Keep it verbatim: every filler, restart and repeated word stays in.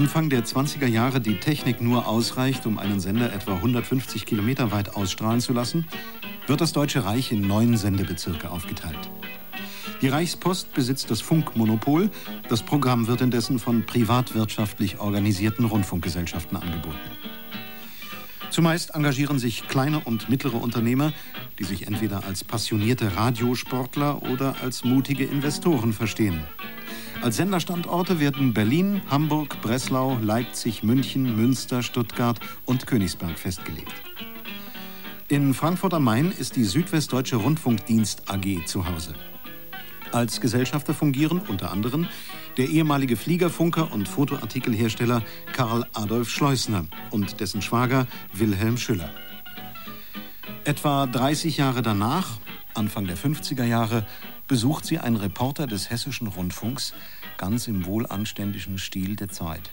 Anfang der zwanziger Jahre die Technik nur ausreicht, um einen Sender etwa hundertfünfzig Kilometer weit ausstrahlen zu lassen, wird das Deutsche Reich in neun Sendebezirke aufgeteilt. Die Reichspost besitzt das Funkmonopol, das Programm wird indessen von privatwirtschaftlich organisierten Rundfunkgesellschaften angeboten. Zumeist engagieren sich kleine und mittlere Unternehmer, die sich entweder als passionierte Radiosportler oder als mutige Investoren verstehen. Als Senderstandorte werden Berlin, Hamburg, Breslau, Leipzig, München, Münster, Stuttgart und Königsberg festgelegt. In Frankfurt am Main ist die Südwestdeutsche Rundfunkdienst A G zu Hause. Als Gesellschafter fungieren unter anderem der ehemalige Fliegerfunker und Fotoartikelhersteller Karl Adolf Schleusner und dessen Schwager Wilhelm Schüller. Etwa dreißig Jahre danach, Anfang der fünfziger Jahre, besucht sie ein Reporter des Hessischen Rundfunks, ganz im wohlanständigen Stil der Zeit.